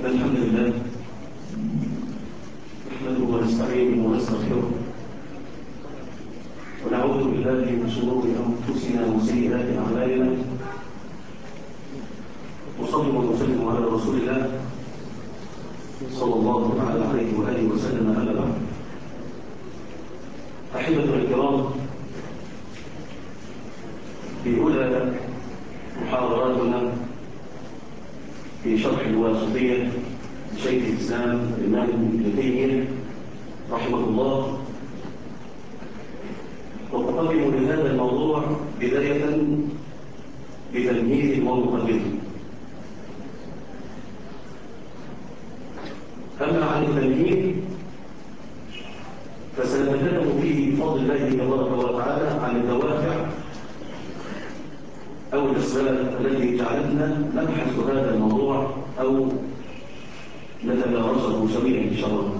الحمد لله نحمده ونستعينه ونستغفره ونعوذ بالله من شرور انفسنا وسيئات اعمالنا وصلى وسلم على رسول الله صلى الله تعالى عليه واله وسلم. اما بعد، احبتنا الكرام، في اولى محاضراتنا في شرح الواسطية لشيخ الإسلام الإمام ابن تيمية رحمه الله، وأقدم لهذا الموضوع بداية بتمهيد ومقدمة. أما عن التمهيد فسنتكلم فيه بفضل الله تبارك وتعالى عن الدوافع أو الأسباب التي جعلتنا نبحث هذا الموضوع أو نتدارسه سويا إن شاء الله،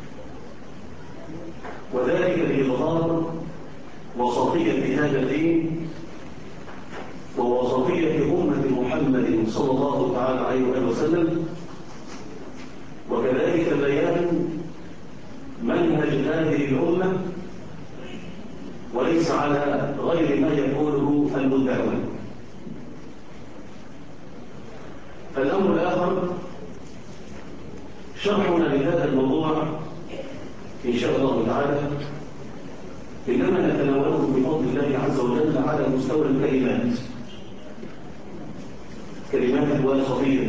وذلك لإظهار وسطية هذا الدين ووسطية أمة محمد صلى الله تعالى عليه وسلم، وكذلك بيان منهج هذه الأمة وليس على غير ما يقوله المدعون. الأمر الآخر شرحنا لهذا الموضوع إن شاء الله تعالى إنما نتناوله بفضل الله عز وجل على مستوى كلمات الواسطية،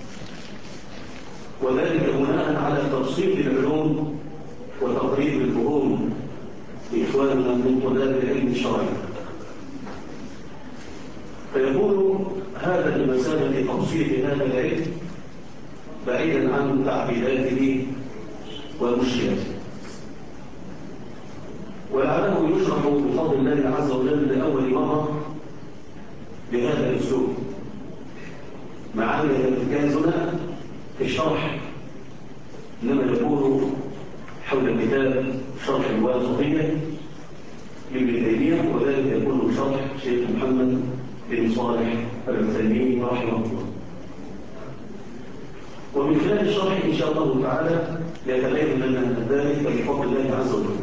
وذلك بناء على تبسيط العلوم وتقريب الفهوم لإخواننا من طلاب العلم الشرعي، فيكون هذا بمثابة تبسيط هذا العلم بعيدا عن تعقيداته ومشكلاته، ولعله يشرح بفضل الله عز وجل لأول مرة بهذا الأسلوب، مع أن ارتكازنا في الشرح إنما يكون حول كتاب شرح الواسطية لابن تيمية، وذلك يكون شرح شيخ محمد بن صالح العثيمين رحمه الله. ومن خلال الشرح إن شاء الله تعالى يتبين لنا ذلك بفضل الله عز وجل.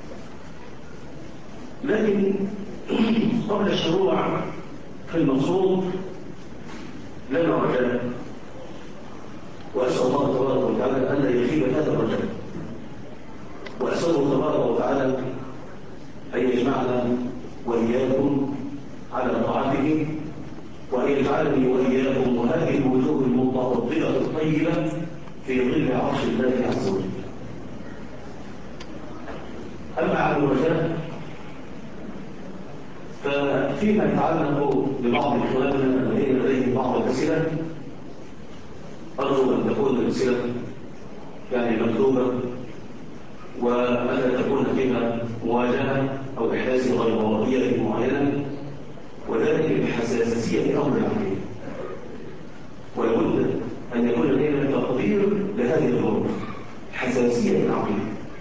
لكن قبل الشروع في المقصود لنا رجاء، وأسأل الله تبارك وتعالى أن لا يخيب هذا الرجاء، وأسأله تبارك وتعالى أن يجمعنا وإياكم على طاعته، وأن يجعلني وإياكم وهذه الوجوه المتفضلة الطيبة في ظل عرش الله عز وجل. أما عن الرجاء ففيما يتعلق ببعض إخواننا الذين لديهم بعض الأسئلة، أرجو أن تكون الأسئلة يعني مكتوبة وألا تكون فيها مواجهة أو إحداث غير معينة، وذلك بحساسية أمر العقيدة، ولابد أن يكون لدينا تقدير لهذه الأمور، حساسية العقيدة.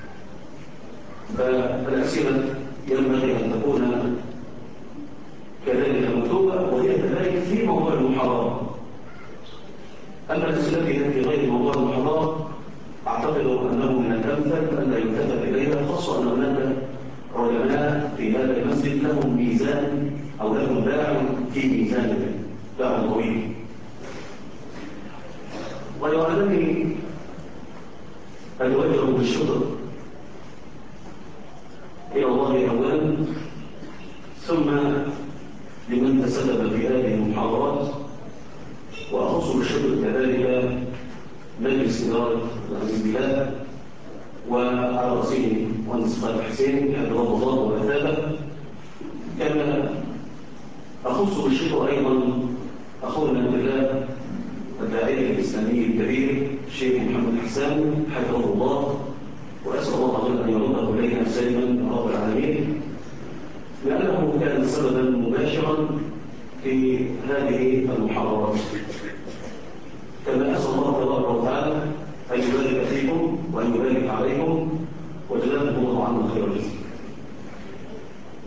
فالأسئلة ينبغي أن تكون كذلك مكتوبة، وهي كذلك في موضوع المحاضرة. أما الأسئلة التي في غير موضوع المحاضرة أعتقد أنه من الأمثل أن لا يلتفت إليها، خاصة أن هناك علماء في هذا المسجد لهم ميزان أو لهم باع في ميزان، باع طويل. ويعلمني أن يوجه بالشكر إلى الله أولا، ثم لمن تسبب في هذه المحاضرات، وأخص بالشكر كذلك مجلس إدارة العزيز بالله وعلى رأسه مهندس خالد حسين حفظه الله وأثابه، كما أخص بالشكر أيضا أخونا بالله الداعية الإسلامي الكبير الشيخ محمد حسان حفظه الله، وأسأل الله أن يرده إلينا سالما يا رب العالمين، لأنه كان سببا مباشرا في هذه المحاضرات. كما أسأل الله تبارك وتعالى أن يبارك فيكم وأن يبارك عليكم وجزاكم الله عنه خير الجزاء.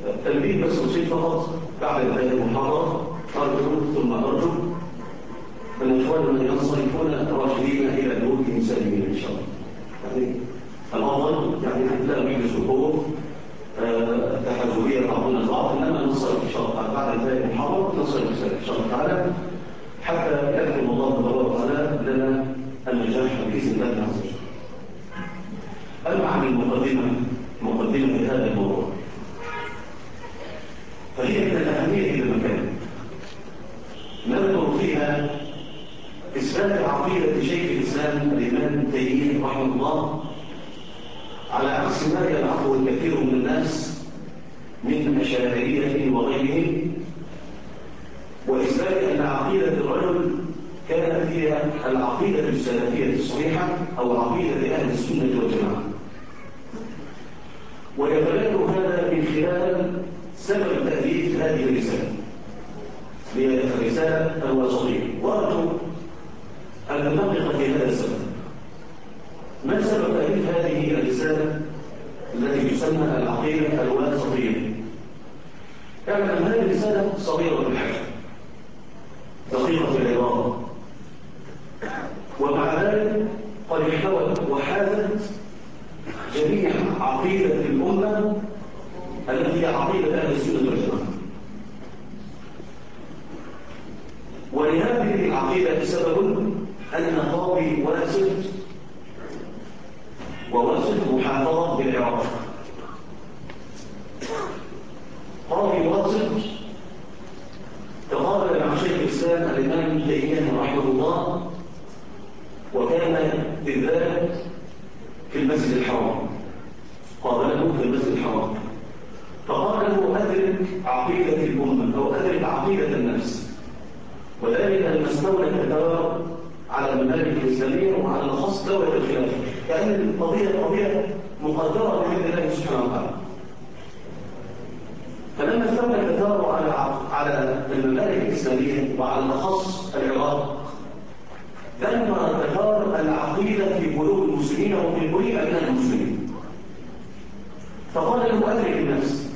تنبيه بس بسيط فقط بعد هذه المحاضرة، أرجو ثم أرجو من إخواننا ينصرفون راشدين إلى بيوتهم سالمين إن شاء الله. يعني الأفضل يعني لا نجلس الحروب تحزبية بعضنا البعض، إنما ننصرف إن شاء الله بعد انتهاء المحاضرة ننصرف إن شاء الله تعالى حتى يكتب الله تبارك وتعالى لنا النجاح بإذن الله عز وجل. أما عن مقدمة هذا الموضوع فهي من الأهمية إلى مكان نذكر فيها إثبات عقيدة شيخ الإسلام الإمام ابن تيمية رحمه الله على عكس ما يلعبه الكثير من الناس من أشاعرية وغيرهم، وإثبات أن عقيدة الرجل كانت هي العقيدة السلفية الصحيحة أو عقيدة أهل السنة والجماعة. ويتبين هذا من خلال سبب تأليف هذه الرسالة، هي الرسالة الوسطية، وأرجو أن ندقق في هذا السبب. ما سبب تأليف هذه الرسالة التي تسمى العقيدة الوسطية؟ اعلم أن هذه الرسالة صغيرة الحجم، دقيقة العبارة، ومع ذلك قد احتوت وحازت جميع عقيدة الأمة التي هي عقيدة أهل السنة والجماعة. ولهذه العقيدة سبب أن قاضي وواسط محافظة بالعراق. قاضي واسط تقابل مع شيخ الإسلام الإمام ابن تيمية رحمه الله، وكان بالذات في المسجد الحرام، قابله في المسجد الحرام فقال له أدرك عقيدة الأمة أو أدرك عقيدة النفس، وذلك لما استولى التتار على الممالك الإسلامية وعلى الخاص دولة الخلافة، كأن القضية مقدرة بإذن الله سبحانه وتعالى. فلما استولى التتار على الممالك الإسلامية وعلى الخاص العراق، دمر التتار العقيدة في قلوب المسلمين وفي قلوب أبناء المسلمين. فقال له أدرك النفس،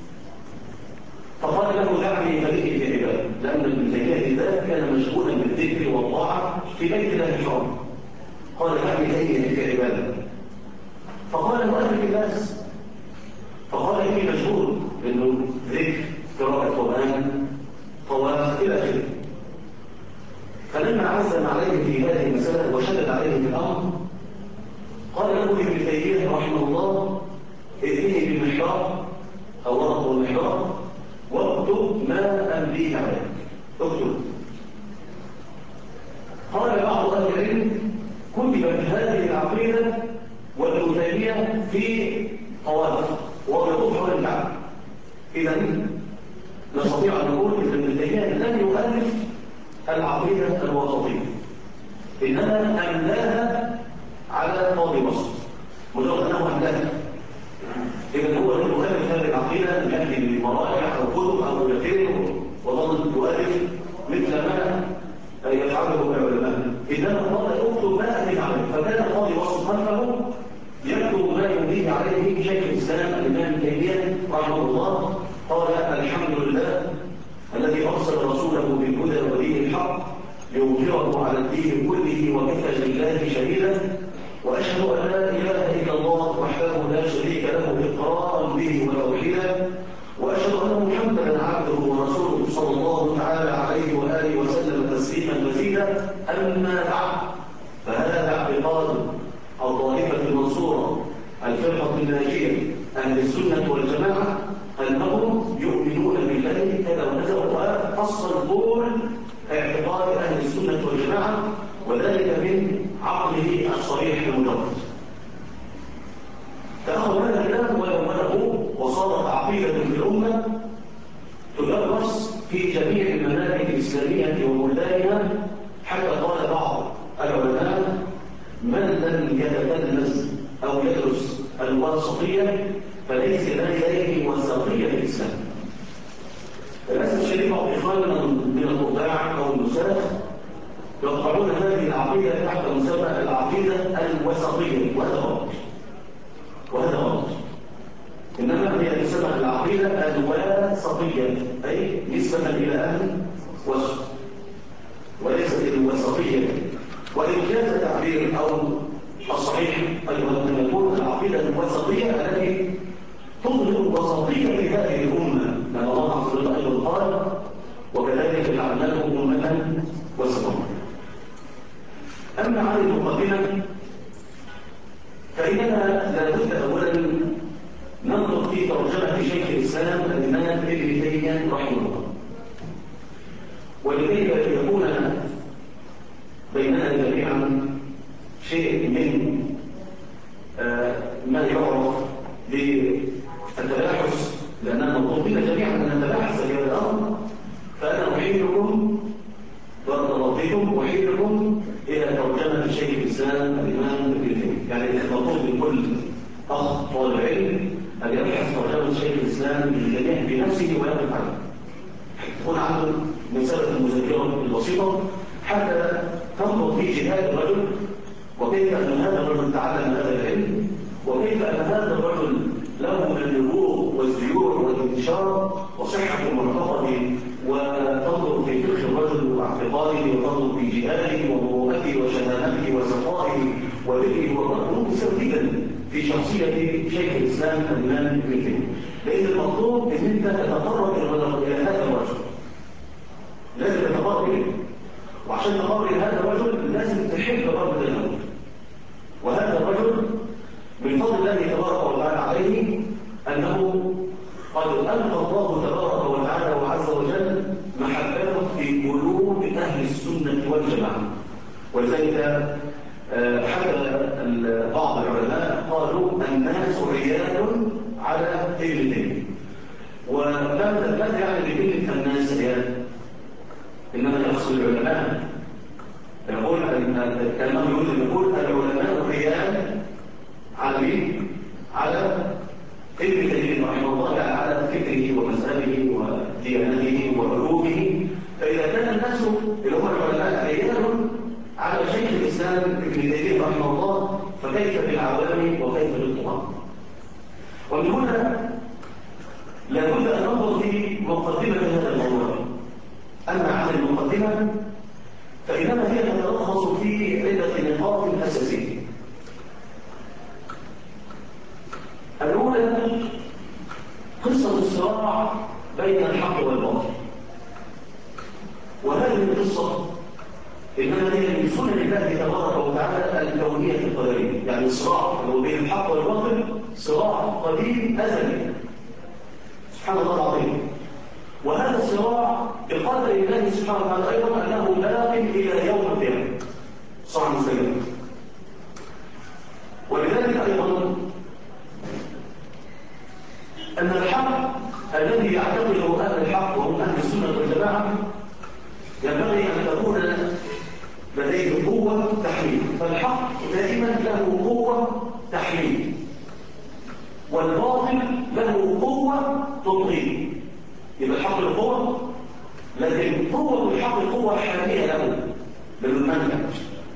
فقال له دعني هذه في عبادة، لأن ابن تيمية ذاك كان مشغولا بالذكر والطاعة في بيت الله الحرام. قال دعني هذه في عبادة، فقال له أدرك الناس، فقال إني مشغول إنه ذكر، قراءة قرآن، طواف إلى آخره. فلما عزم عليه في هذه المسألة وشدد عليه في الأمر، قال له ابن تيمية رحمه الله ائتني بالمحراب أو ورق المحراب واكتب ما أمليه عليك، اكتب. قال بعض أهل العلم كتبت هذه العقيدة وابن تيمية في طواف وهو يطوف حول الكعبة. إذن نستطيع أن نقول إن ابن تيمية لم يؤلف العقيدة الوسطية، إنما أملاها على قاضي مصر، مجرد أنه أملاها. إذن هو لم يؤلف هذه العقيدة يأتي بمراجع أو كتب أو يقين وظل يؤلف مثل ما يفعله العلماء، إنما قال اكتب ما أمليه عليه. فكان قاضي مصر خلفه يكتب ما يمليه عليه شيخ الإسلام الإمام ابن تيمية رحمه الله. قال الحمد لله الذي أرسل رسوله بالهدى ودين الحق ليظهره على الدين كله وكفى بالله شهيدا، وأشهد أن لا إله إلا الله وحده لا شريك له إقرارا به وتوحيدا، وأشهد أن محمدا عبده ورسوله صلى الله تعالى عليه وآله وسلم تسليما مزيدا. أما بعد، فهذا اعتقاد الطائفة المنصورة الفرقة الناجية أهل السنة والجماعة أنهم يؤمنون بالله كذا وكذا، وفصل كل اعتقاد أهل السنة والجماعة، وذلك من عقله الصريح المجرد. فأخذ هذا الكلام ولونه وصارت عقيدة في الأمة تدرس في جميع الممالك الإسلامية وبلدانها، حتى قال بعض العلماء من لم يتلمذ أو يدرس الواسطية فليس لديه وسطية في الإسلام. للأسف الشديد بعض إخواننا من القطاع أو النساخ يقطعون هذه العقيدة تحت مسمى العقيدة الوسطية، وهذا غلط. إنما هي تسمى العقيدة الوسطية، أي نسبة إلى أهل وسط، وليست الوسطية. وسطية، وإن جاز تعبير أو الصحيح أيضا أن يكون العقيدة الوسطية التي تظهر وسطية هذه الأمة، لأن الله عز وجل أيضا قال وكذلك جعلناكم أمة وسطا. أما عن المقدمة فإننا لابد أولا ننظر في ترجمة شيخ الإسلام الإمام ابن تيمية رحمه الله، ولكي يكون بيننا جميعا شيء من ما يعرف بالتباحث، لأننا مطلوبين جميعا أن نتباحث في هذا الأمر، فأنا أحيلكم وأرضيكم أحيلكم إلى ترجمة شيخ الإسلام الإمام ابن تيمية. يعني مطلوب من كل أخ طالب علم أن يبحث ترجمة شيخ الإسلام ابن تيمية بنفسه ويقف عنه، تكون عنده مسألة المذاكرة البسيطة حتى تنظر في جهاد الرجل، وكيف أن هذا الرجل تعلم هذا العلم، وكيف أن هذا الرجل له من النبوغ والزيور والانتشار وصحة المعتقد، وتنظر في فقه الرجل واعتقاده، وتنظر في جهاده ومروءته وشهامته وسخائه وذكره وقدره سرديدا في شخصية شيخ الإسلام الإمام ابن تيمية. لأن المطلوب أن أنت تتقرب إلى هذا الرجل، لازم تتقرب إليه، وعشان تقرب إلى هذا الرجل لازم تحب الرجل الأول. وهذا الرجل من فضل الله تبارك وتعالى عليه أنه قد ألقى الله تبارك وتعالى وعز وجل محبته في قلوب أهل السنة والجماعة. ولذلك حتى بعض العلماء قالوا الناس عيال على ابن تيمية، ولم يعني بكلمة الناس عيال، إنما يقصد العلماء. يقول كلمة يقول العلماء عيال على مين؟ على ابن تيمية رحمه الله، يعني على فكره ومذهبه وديانته وعلومه. فإذا كان الناس اللي هم العلماء عيال على شيخ الإسلام ابن تيمية رحمه الله، فكيف بالعوام وكيف بالطغاة؟ ومن هنا لابد أن ننظر في مقدمة هذا الموضوع. أما عن المقدمة فإنما هي تتلخص في عدة نقاط أساسية. الأولى قصة الصراع بين الحق والباطل، وهذه القصة إنما هي من سنن الله تبارك وتعالى الكونية القدرية. يعني الصراع بين الحق والباطل صراع قديم أزلي سبحان الله العظيم، وهذا الصراع بقدر الله سبحانه وتعالى أيضا أنه باق إلى يوم القيامة صراع مستمر. ولذلك أيضا أن الحق الذي يعتقده أهل الحق وهم أهل السنة والجماعة ينبغي أن تكون لديه قوة تحميل، فالحق دائما له قوة تحميل، والباطل له قوة تبطيل. يبقى الحق له قوة، لكن قوة الحق قوة حامية له للمنهج،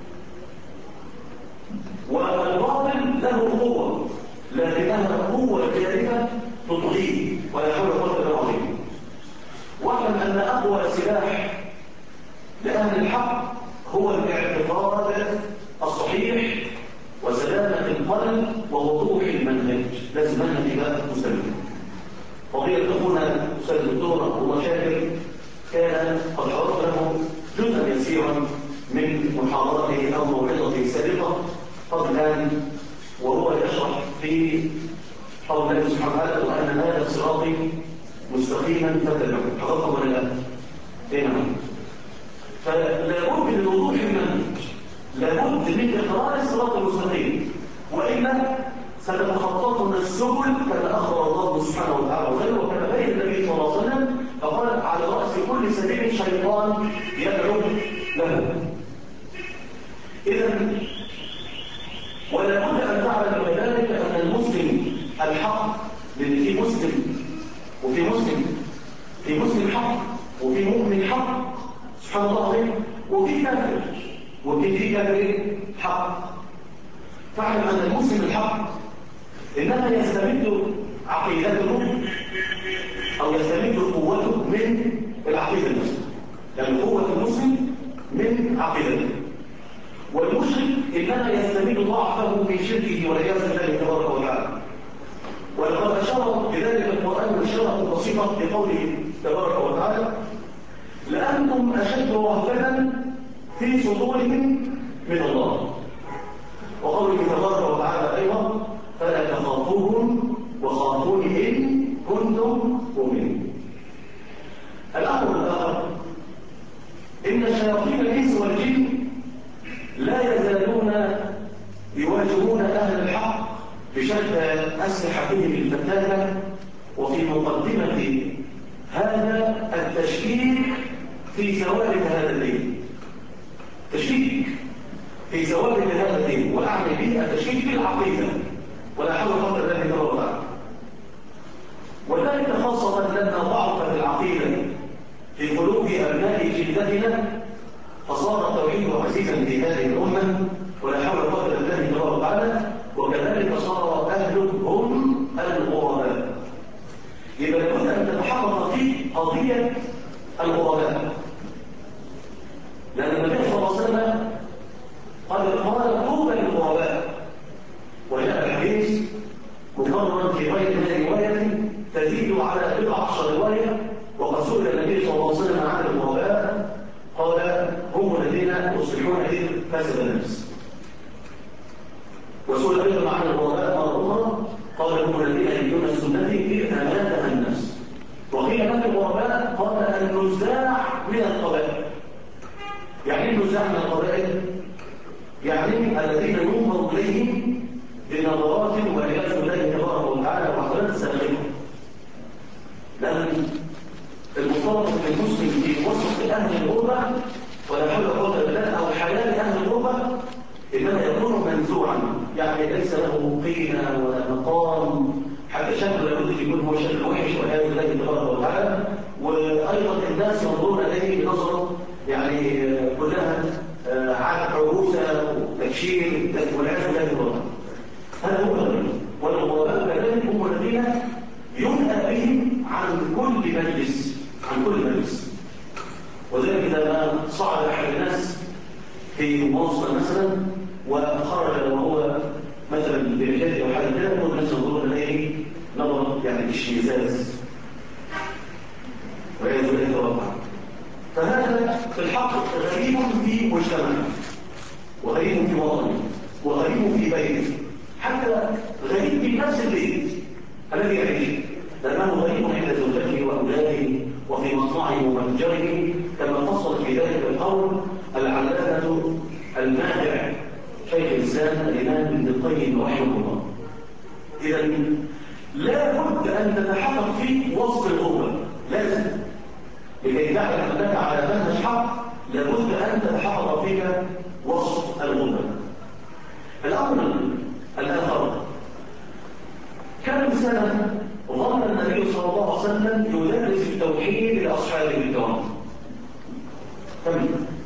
والباطل له قوة لكنها قوة جارفة تطغيه ولا حول ولا قوة إلا بالله. واعلم أن أقوى سلاح لأهل الحق هو الاعتقاد الصحيح وسلامة القلب ووضوح المنهج. لازم منهج يبقى مستمر. فضيلة أخونا أستاذ الدكتور عبد الله شاكر كان قد حضرت له جزءا يسيرا من محاضرته أو موعظته السابقة قبل الآن، وهو يشرح في قول الله سبحانه وتعالى وأن هذا صراطي مستقيما فاتبعوه. حضرتم ولا لا؟ إيه نعم. فلا بد من وضوح المنهج، لابد من إقرار الصراط المستقيم، وإلا ستتخططنا السبل كما أخبر الله سبحانه وتعالى وسلم، وكما بين النبي صلى الله عليه وسلم فقال على رأس كل سبيل شيطان يدعو له. إذا ولا بد أن تعلم كذلك أن المسلم الحق، لأن في مسلم وفي مسلم، في مسلم حق وفي مؤمن حق سبحان الله العظيم، وفي كافر وفي كافر حق. فاعلم أن المسلم الحق إنما يستمد عقيدته أو يستمد قوته من العقيدة المسلم، يعني قوة المسلم من عقيدته. والمشرك إنما يستمد ضعفه في شركه والعياذ بالله تبارك وتعالى. ولقد أشار بذلك القرآن إشارة بسيطة بقوله تبارك وتعالى: لأنتم أشد رهبة في صدورهم من الله. وقوله تبارك وتعالى أيضا: فلا تخافوهم وخافون إن كنتم مؤمنين. الأمر الآخر: إن شياطين الإنس والجن لا يزالون يواجهون أهل الحق بشتى أسلحتهم الفتاكة، وفي مقدمة هذا التشكيك في ثوابت هذا الدين. تشكيك في ثوابت هذا الدين، وأعني به التشكيك في العقيدة، ولا حول ولا قوة إلا بالله. وذلك خاصة لما ضعفت العقيدة في قلوب أبناء جلدتنا، فصار التوحيد عزيزا في هذه الأمة، ولا حول ولا قوة إلا بالله تعالى. وكذلك صار أهلهم الغرباء. يبقى لابد أن تتحقق في قضية الغرباء، لأن النبي صلى الله عليه وسلم قال طوبى للغرباء، وجاء الحديث مكررا في غير رواية تزيد على 11 رواية. وقد سئل النبي صلى الله عليه وسلم عن الغرباء قال: هم الذين يصلحون إذ فسد النفس. وسئل أيضا عن الغرباء مرة أخرى قال: هم الذين يجدون السنة إذ أماتها النفس. وقيل من الغرباء قال: النزاع من القبائل. يعني النزاع من القبائل يعني الذين ينظر إليهم بنظرات والعياذ بالله تبارك وتعالى وعقلات سابقة. لأن المفترض ان المسلم في وسط اهل الغربه، ولا حول ولا قوه الا بالله، او حلال اهل الغربه، انما يكون منزوعا، يعني ليس له قيمه ولا مقام، حتى شكله لابد يكون هو شكل وحش والعياذ بالله تبارك وتعالى. وايضا الناس ينظرون اليه بنظره يعني كلها عروسه وتبشير والعياذ بالله تبارك. هذا هو الغرباء. والغرباء كذلك هم الذين ينهى بهم عن كل مجلس، عن كل مجلس. وذلك لما صعد احد الناس في مواصله مثلا وخرج وهو مثلا برجاله او حاجه كده، كل الناس ينظرون اليه نظر يعني اشمئزاز والعياذ بالله تبارك. فهذا في الحق غريب في مجتمعه، وغريب في وطنه، وغريب في بيته، حتى غريب في نفس البيت الذي يعيش، لأنه غريب عند زوجته وأولاده وفي مصنعه ومتجره، كما فصل في ذلك القول العلامة الماهر شيخ الإسلام الإمام ابن القيم رحمه الله. إذا لا بد أن تتحقق في وصف الغربة، لازم لكي تعلم أنك على منهج حق لابد أن تتحقق فيك وصف الغربة. الأمر الآخر: كم سنة ظل النبي صلى الله عليه وسلم يدرس التوحيد لأصحابه الكرام؟ كم؟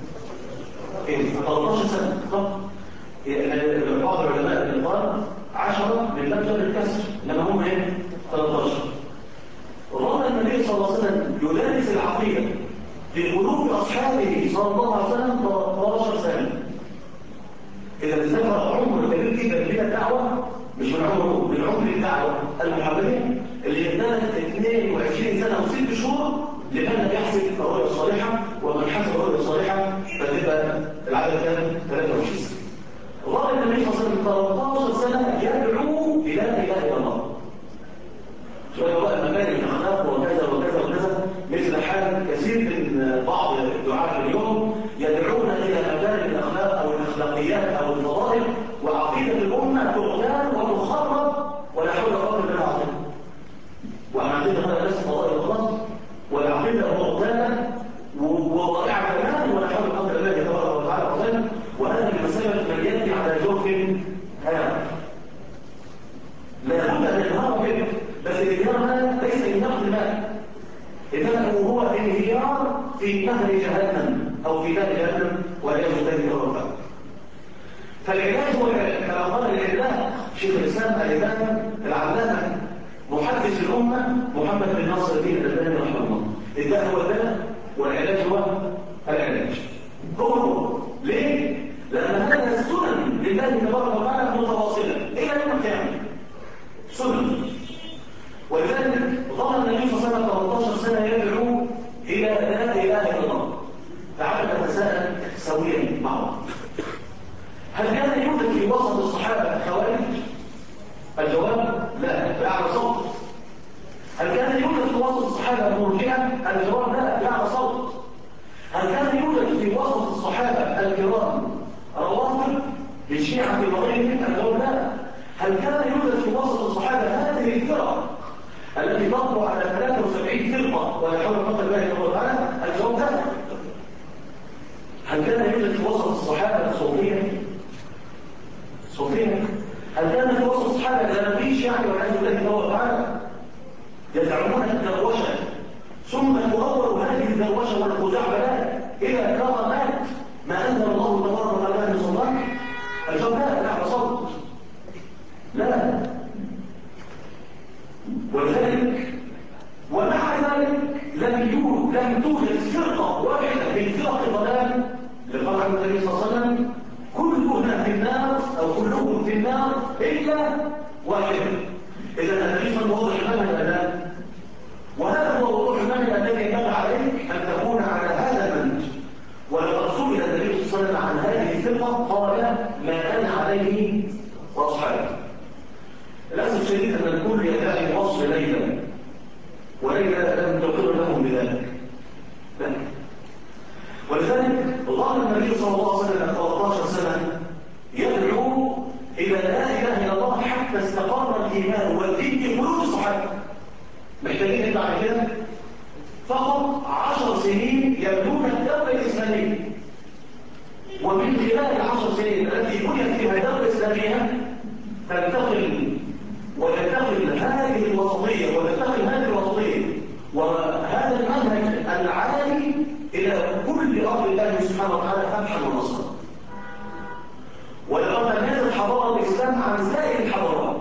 13 سنة. بعض العلماء قال 10 من لفظ الكسر، انما هم 13. ظل النبي صلى الله عليه وسلم يدرس العقيدة في قلوب أصحابه صلى الله عليه وسلم 13 سنة. إذا ذكر عمر كبير جدا من الدعوة، مش من عمره، من عمر الدعوة المحمدية اللي كانت 22 سنة و6 شهور لمن لم يحسب الرؤية الصالحة، ومن حسب الرؤية الصالحة فتبقى العدد كان 23 سنة. ظل النبي صلى الله عليه وسلم 13 سنة يدعو إلى لا إله إلا الله. شوية بقى المكان الأخلاق وكذا وكذا وكذا، مثل حال كثير من بعض الدعاة اليوم يدعون إلى مكان الأخلاق أو الأخلاقيات أو الفضائل، وعقيدة الأمة تغتال وتخرب ولا حول ولا قوة إلا بالله. وعقيدة هذا ليس فضائل خلاص، والعقيدة مغتالة وضائعة كمان ولا حول ولا قوة إلا بالله تبارك وتعالى. وهذه المسألة من يأتي على جوف هذا لا بد من الانهار منه، بس الانهيار هذا ليس انهيار الماء، انما هو انهيار في نهر جهنم او في نار جهنم والعياذ بالله تبارك. فالعلاج هو كما قال العلاج شيخ الاسلام الامام العلامه محدث الامه محمد بن ناصر الدين الالباني رحمه الله. الداء هو الداء والعلاج هو العلاج. هو ليه؟ لان هذا سويا معه. هل كان يوجد في وسط الصحابة خوارج؟ الجواب لا، بأعلى صوت. هل كان يوجد في وسط الصحابة مرجئة؟ الجواب لا، بأعلى صوت. هل كان يوجد في وسط الصحابة الكرام روافض للشيعة في وغيرهم؟ الجواب لا. هل كان يوجد في وسط الصحابة هذه الفرق التي تطبع على 73 فرقة ولا حول ولا قوة إلا بالله تعالى؟ الجواب لا. هل كان يوجد في وسط الصحابة الصوفية؟ صوفية؟ هل كان في وسط الصحابة الأنبيش يعني والعياذ بالله تعالى يزعمون الدروشة ثم تؤول هذه الدروشة والخزعبلات إلى كرامات ما أنزل الله تبارك وتعالى من سلطان؟ الجواب لا، لا صوت. لا. ولذلك ومع ذلك لم توجد فرقة واحدة من فرق الضلال لقال عن النبي صلى الله عليه وسلم كلنا في النار أو كلكم في النار إلا واحد. إذا النبي صلى الله عليه وسلم واضح الآن، وهذا هو وضوح المنهج الذي ينبغي عليك أن تكون على هذا المنهج. ولقد سئل النبي صلى الله عليه وسلم عن هذه الفرقة قال ما أنا عليه وأصحابي. للأسف الشديد أن الكل يدعي وصف ليلى وليلى لم تقر لهم بذلك. ولذلك ظل النبي صلى الله عليه وسلم 13 سنة يدعو إلى لا إله إلا الله حتى استقر الإيمان والدين في قلوب الصحابة. محتاجين نطلع من كده فقط 10 سنين يبنون الدولة الإسلامية، ومن خلال 10 سنين التي بنيت فيها الدولة الإسلامية تنتقل وتنتقل هذه الوسطية وهذا المنهج العالي إلى كل أرض الله سبحانه وتعالى فتحا ونصرا. ولقد تميزت حضارة الإسلام عن سائر الحضارات.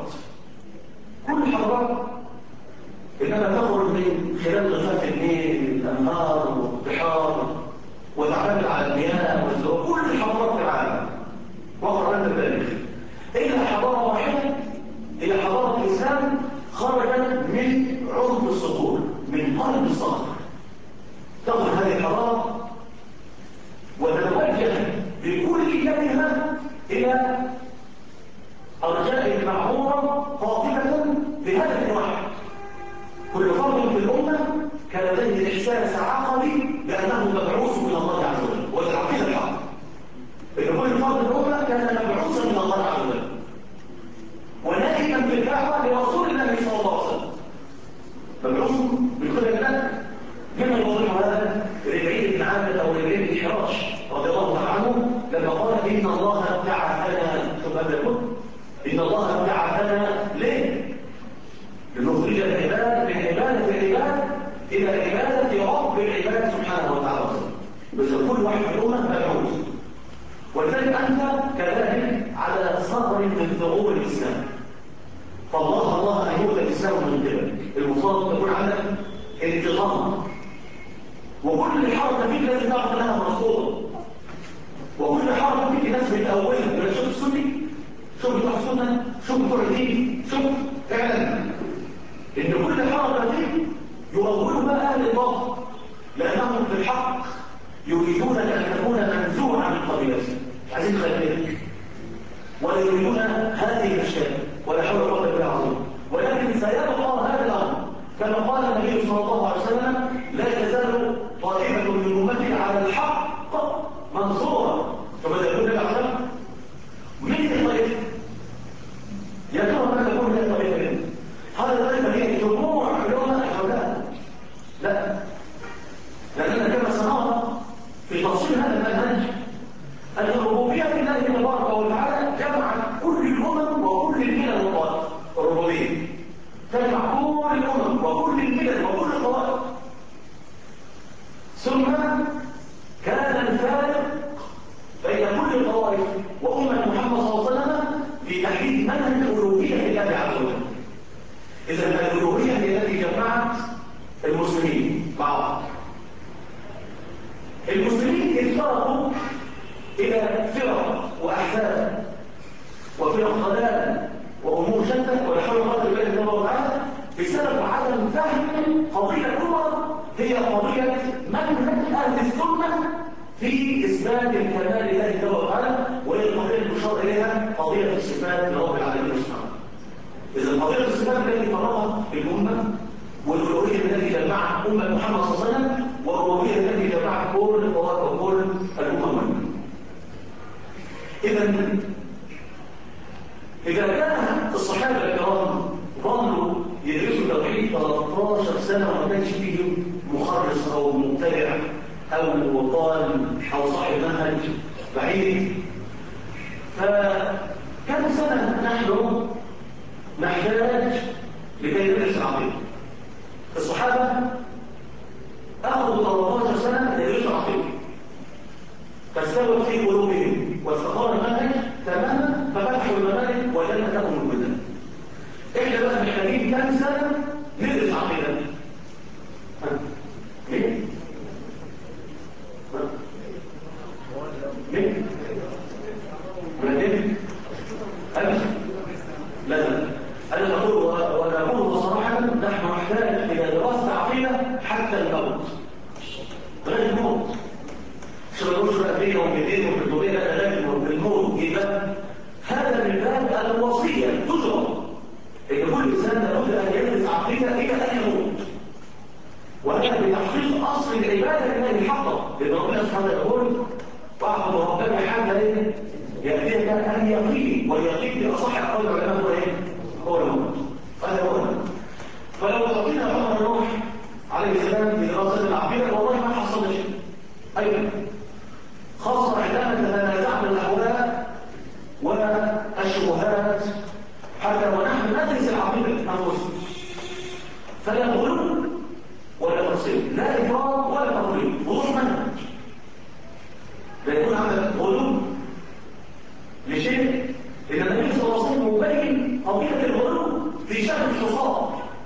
كل الحضارات إنما تخرج من خلال غفاف النيل، الأنهار والبحار وتعتمد على المياه والزروع. كل الحضارات في العالم وقع عند ذلك إلا حضارة واحدة هي حضارة الإسلام خرجت من عمق الصخور، من قلب الصخر. تخرج هذه الحضارة وتتوجه بكل يدها إلى أرجاء المعمورة قاطبة بهدف واحد. كل فرد في الأمة كان لديه إحساس عقلي بأنه مبعوث من الله عز وجل، وهذا العقيدة الحق. إن كل فرد في الأمة كان مبعوثا من الله عز وجل ونائبا بالدعوة لرسول الله صلى الله عليه وسلم. مبعوث من قبل الله. مما يوضح هذا ربعي بن عامر أو ربعي بن حراش رضي الله تعالى عنه لما قال إن الله ابتعثنا، شوف هذا الكتب، إن الله ابتعثنا ليه؟ لنخرج العباد من عبادة العباد إلى عبادة رب العباد سبحانه وتعالى. بس كل واحد في الأمة مبعوث. ولذلك أنت كذلك على صدر من ثغور الإسلام. فالله أن يؤتى الإسلام من قبلك. المفروض تكون عندك انتظام، وكل حركة فيك لازم تعرف أنها مرصودة، وكل حركة فيك ناس بتأولها. ولا شوف السني، شوف بتوع السنة، شوف بتوع الدين، شوف فعلا إن كل حركة فيك يؤولها أهل الباطل، لأنهم في الحق يريدونك أن تكون منزوعا من قبيلتك، عايزين خليك، ولا يريدون هذه الأشياء ولا حول ولا قوة إلا بالله. ولكن سيبقى هذا الأمر كما قال النبي صلى الله عليه وسلم لا تزال طائفة من أمتي على الحق منصورة. فماذا يقول لك أعلم؟ من الطائفة؟ يا ترى ما تكون هذه الطائفة؟ هذه الطائفة هي جموع علماء الحولات. لا، لأننا كما سنرى في تفصيل هذا المنهج أن الربوبية لله تبارك وتعالى جمعت كل الأمم وكل الملل والطوائف. الربوبية تجمع كل الأمم وكل الملل وكل الطوائف. ثم كان الفارق بين كل الطوائف وأمة محمد صلى الله عليه وسلم في تحديد منهج الألوهية لله عز وجل. إذا الألوهية هي التي جمعت المسلمين مع بعض. المسلمين افترقوا إلى فرق وأحزاب وفرق ضلال وأمور شتى ولا حول ولا قوة إلا بالله تعالى بسبب عدم فهم قضية كبرى هي قضية منهج أهل السنة في إثبات الكمال لله جل وعلا، وهي القضية المشار إليها قضية الصفات لرب العالمين سبحانه. إذا قضية الصفات التي فرضها الأمة، والألوهية التي جمعت أمة محمد صلى الله عليه وسلم، والربوبية التي جمعت كل الطوائف وكل الأمم. إذا كان الصحابة الكرام ظلوا يدرسوا توحيد 13 سنة وما كانش فيهم مخرص أو مبتدع أو ضال أو صاحب منهج بعيد، فكم سنة نحن نحتاج لكي ندرس العقيدة؟ الصحابة أخذوا 13 سنة يدرسوا العقيدة، فاستوت في قلوبهم واستقر المنهج تماما، ففتحوا الممالك وجنة لهم البلدان. احنا بقى محتاجين كم سنة ندرس عقيدة؟ ليه؟ ليه؟ ليه؟ لا أنا أقول بصراحة نحن نحتاج إلى دراسة عقيدة حتى الموت، غير الموت. شو نقول شو أمريكا ومدينة وبريطانيا لا لازم الموت يبقى هذا من باب الوصية تجرى إن كل إنسان لابد أن يدرس عقيدة إلى أن يموت، وهذا بتحقيق أصل العبادة لله الحقة، لأن ربنا سبحانه يقول واعبد ربك حتى يأتيك اليقين، واليقين بأصح أقوال العلماء هو إيه؟ هو الموت. هذا هو الموت. فلو تعطينا عمر نوح عليه السلام بدراسة العقيدة والله ما حصلنا شيء. أيضا خاصة عندما تتنازعنا الأهواء والشبهات حتى ونحن ندرس العقيدة أنفسنا، فلا غلو ولا تقصير، لا إفراط ولا تفريط، وضوح منهج. لا يكون عندك غلو لشيء، إن النبي صلى الله عليه وسلم مبين قضية الغلو في شأن الحصان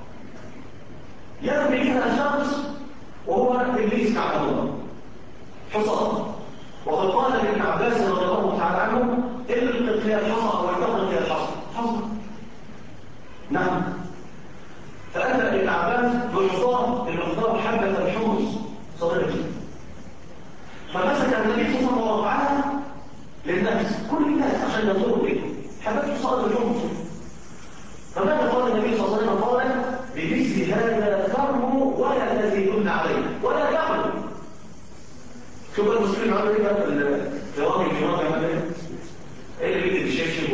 يرمي بها الشخص وهو إبليس كعب الله حصان. وقد قال ابن عباس رضي الله تعالى عنه القط فيها الحصى والتقط فيها الحصى حصى. نعم. فأتى ابن عباس بحصان بمقدار حبة الحمص صغيرة جدا، فمسك النبي صلى الله عليه وسلم ورفعها للناس، كل الناس عشان ينظروا به حبته صغيرة الحمص. فماذا قال النبي صلى الله عليه وسلم؟ قال بمثل هذا ترموا ولا تزيدون عليه ولا تعملوا. شوف المسلمين عملوا ايه بقى في واقع الجماعه عملوا ايه؟ ايه اللي بيدي بالشبشب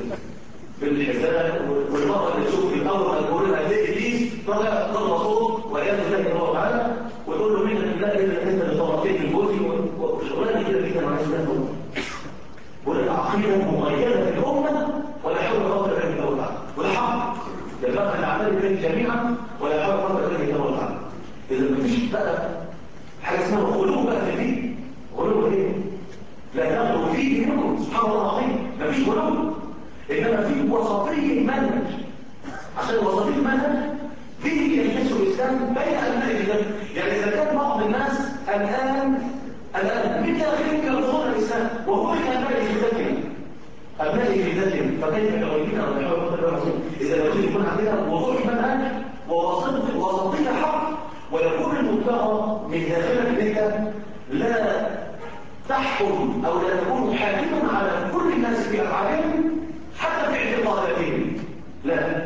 بالحذاء، والمرأة اللي تشوف في الأول هتقول لها ليه إبليس طلع صوت وعياذ بالله الله تعالى وتقول له مين بالله إلا أنت اللي طلعتني من جوزي وشغلانة كده جدا مع الناس. بقول العقيدة مغيرة في الأمة ولا حول ولا قوة إلا بالله تعالى، ولا حق لبقى الأعمال بين جميعا ولا حول ولا قوة إلا بالله تعالى. إذا مفيش بقى حاجة اسمها غلو بقى في الدين. غلو إيه؟ لا يغلو فيه منكم سبحان الله العظيم، مفيش غلو، إنما في وسطية منهج. عشان وسطية المنهج به يلبسه الإسلام بين أبناء الإسلام. يعني إذا كان بعض الناس الآن من داخلهم يرفضون الإسلام وهم من أبنائه في ذاتهم، فكيف يغيبين أو يحاول قدر العظيم؟ إذا يجب يكون عندنا وضوح منهج ووسطية حق، ويكون المبتغى من داخلك أنت لا تحكم أو لا تكون حاكما على كل الناس في أفعالهم حتى في اعتقاداتهم، لا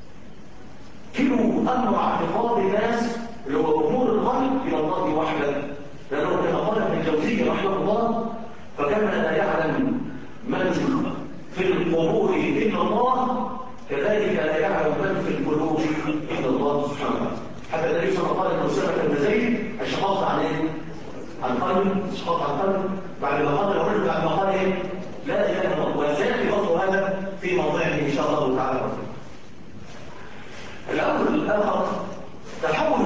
كلوا أمر اعتقاد الناس اللي هو أمور القلب إلى الله وحده. لأنه كما قال ابن الجوزي رحمه الله فكما لا يعلم من في القبور إلا الله كذلك لا يعلم من في القلوب إلا الله سبحانه وتعالى. حتى النبي صلى الله عليه وسلم قال أسامة بن زيد اشتقاق عن ايه؟ عن قلب، اشتقاق عن قلب بعد ما قال الرجل بعد ما قال ايه؟ لا اله الا الله. وسياتي برضه هذا في موضعه ان شاء الله تعالى. الامر الاخر تحول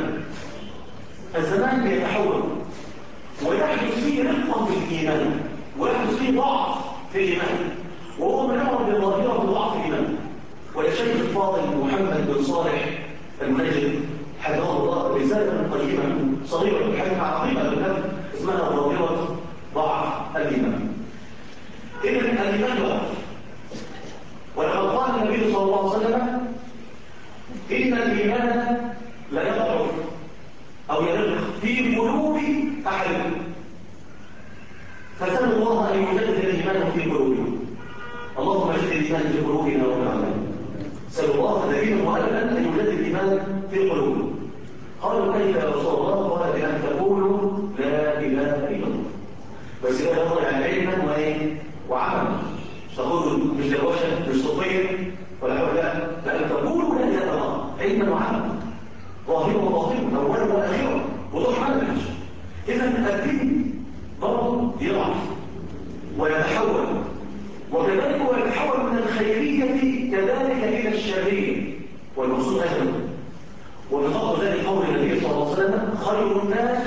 الزمان بيتحول ويحدث فيه رفقه في الايمان ويحدث فيه ضعف في الايمان، وهو منعه بظاهره ضعف الايمان. والشيخ الفاضل محمد بن صالح المنجد حفظه الله رسالة قيمة صغيرة بحجم عظيمة بالنفس اسمها ظاهرة ضعف الإيمان. إذن الإيمان ضعف، ولقد قال النبي صلى الله عليه وسلم إن الإيمان لا يضعف أو يرق في قلوب أحدكم يجدد الايمان في قلوبنا. اللهم جدد الايمان في قلوبنا رب العالمين. سأل الله دائما وابدا ان يجدد الايمان في قلوبنا. قالوا كيف يا رسول الله؟ قال بان تقولوا لا اله الا الله. بس لا يضع يعني علما وايه وعملا. تقول مش دروشه مش صوفيه ولا حول، لا ان تقولوا لا اله الا الله علما وعملا، ظاهرا وباطنا، اولا واخرا، وضوح منهج. اذا الدين برضه يضعف ويتحول، وكذلك هو يتحول من الخيريه كذلك الى الشريه والمقصود اجل. وبفضل ذلك قول النبي صلى الله عليه وسلم: خير الناس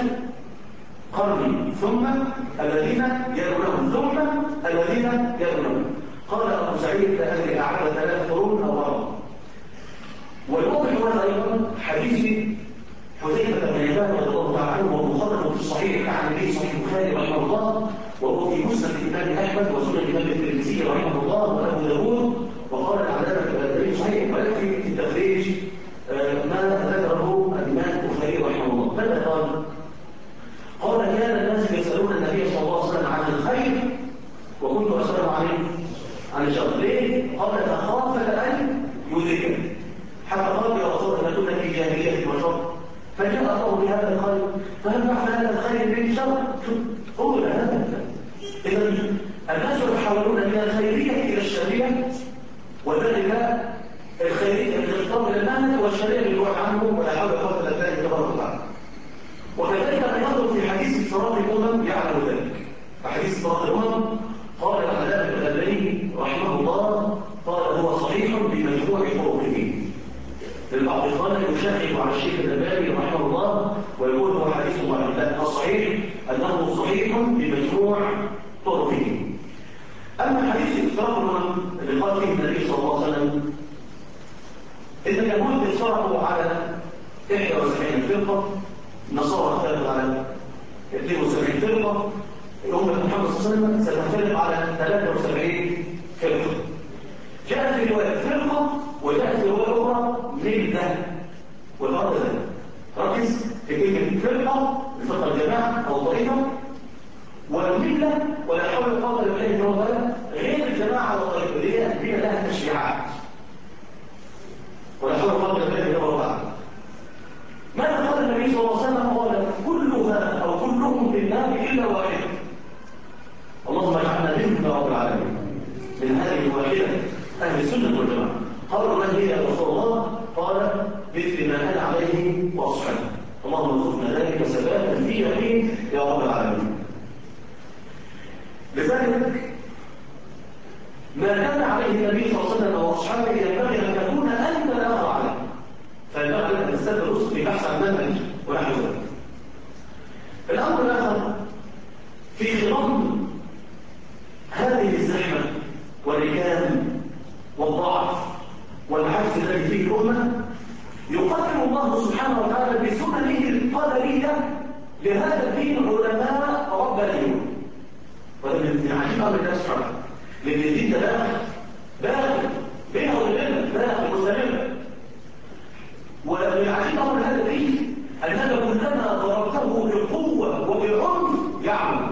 قرني ثم الذين يلونهم ثم الذين يلونهم. قال ابو سعيد: لا ادري اعد 3 قرون او 4. والواضح هذا ايضا حديث حذيفه بن اليمان رضي الله تعالى عنه، ومخرج في الصحيح عن النبي صحيح البخاري رحمه الله، وهو في مسند الامام احمد وسنن الامام الترمذي رحمه الله وابو داوود، وقال العلامه الالباني صحيح، ويكفي في التخريج ما ذكره الامام البخاري رحمه الله. ماذا قال؟ قال: كان الناس يسالون النبي صلى الله عليه وسلم عن الخير وكنت اسال عن الشر. ليه؟ قال: فخافت ان يدركني، حتى قال: يا رسول الله كنا في جاهليه وشر، فجاء الله بهذا الخير، فهل بعد هذا الخير من شر؟ قول هذا. اذا الناس يتحولون من الخيريه الى الشريه، وذلك الخيريه بالاختار الى المعنى، والشريه بالبعد عنه، ولا حول ولا قوه الا بالله تبارك وتعالى. وكذلك ما يظهر في حديث صراط الامم يعلم ذلك. حديث صراط الامم قال العلامه الالباني رحمه الله، قال: هو صحيح بمجموع طرقه. البعض قال يشكك على الشيخ الألباني رحمه الله ويقول هو حديث ضعيف. لا، الصحيح أنه صحيح بمجموع طرقه. أما حديث افتراق الأمم اللي قال فيه النبي صلى الله عليه وسلم إن اليهود افترقوا على 71 فرقة، النصارى اختلفوا على 72 فرقة، الأمة محمد صلى الله عليه وسلم ستختلف على 73 فرقة. جاءت في رواية فرقة، وجاءت في رواية أخرى ملة. والأرض ذلك ركز في كلمة فرقة، الفرقة الجماعة أو الطائفة، والملة ولا حول ولا قوة إلا بالله غير الجماعة والطائفة. دي الملة لها تشريعات ولا حول ولا قوة إلا بالله. ماذا قال النبي صلى الله عليه وسلم؟ قال: كلها أو كلهم في النار إلا واحدة. اللهم اجعلنا منهم يا رب العالمين، من هذه الواحدة أهل السنة والجماعة. قالوا: من هي يا رسول الله؟ قال: مثل ما أنا عليه وأصحابي. اللهم ارزقنا ذلك ثباتا في يقين يا رب العالمين. لذلك ما كان عليه النبي صلى الله عليه وسلم وأصحابه ينبغي أن تكون أنت الآخر عليه، فينبغي أن تستبدل الرسل في بحث عن منهج ونحو ذلك. الأمر الآخر في خضم هذه الزحمة والركام والضعف والعجز الذي فيه الأمة، يقدر الله سبحانه وتعالى بسننه القدرية لهذا الدين علماء ربانيون. وهذا من عجيب أمر الله سبحانه، لأن الدين ده باخر بينه وبين باخر مستمر. ومن عجيب أمر هذا الدين أنك كلما ضربته بقوة وبعنف يعمل.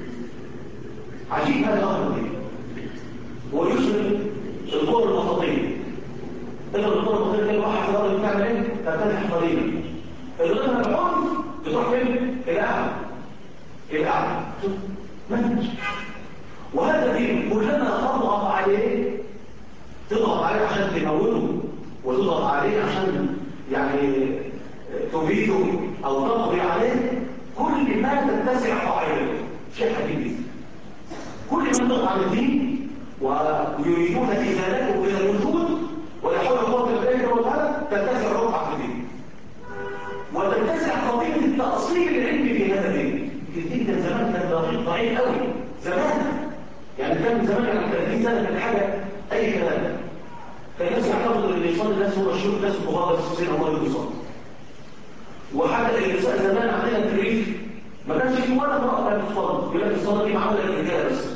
عجيب هذا الأمر الدين، ويشبه القوة المطاطية. إذا القوة المطاطية كان واحد في الأرض بتعمل إيه؟ تفتح قليلا. إذا العنف بتروح فين؟ الأعلى. منهج. وهذا الدين كلما تضغط عليه، تضغط عليه عشان تموته، وتضغط عليه عشان يعني تبيده أو تقضي عليه، كل ما تتسع طائرته. شيء عجيب جدا. كل من تضغط على الدين ويريدون إزالته إلى الوجود ولا حول ولا قوة إلا بالله وتعالى، تتسع رقعة في الدين، وتتسع قضية التأصيل العلمي في هذا الدين. الدين كان زمان كان ضعيف قوي زمان، يعني كان زمان يعني 30 سنة كان حاجة أي كلام. كان الناس يعتقد ان اللي يصلي الناس هو الشيوخ، الناس الكبار بس سيدنا عمر اللي يصلي. وحتى النساء زمان عندنا في الريف ما كانش في ولا امرأة كانت تصلي، يقول لك الصلاة دي معمولة للرجالة بس.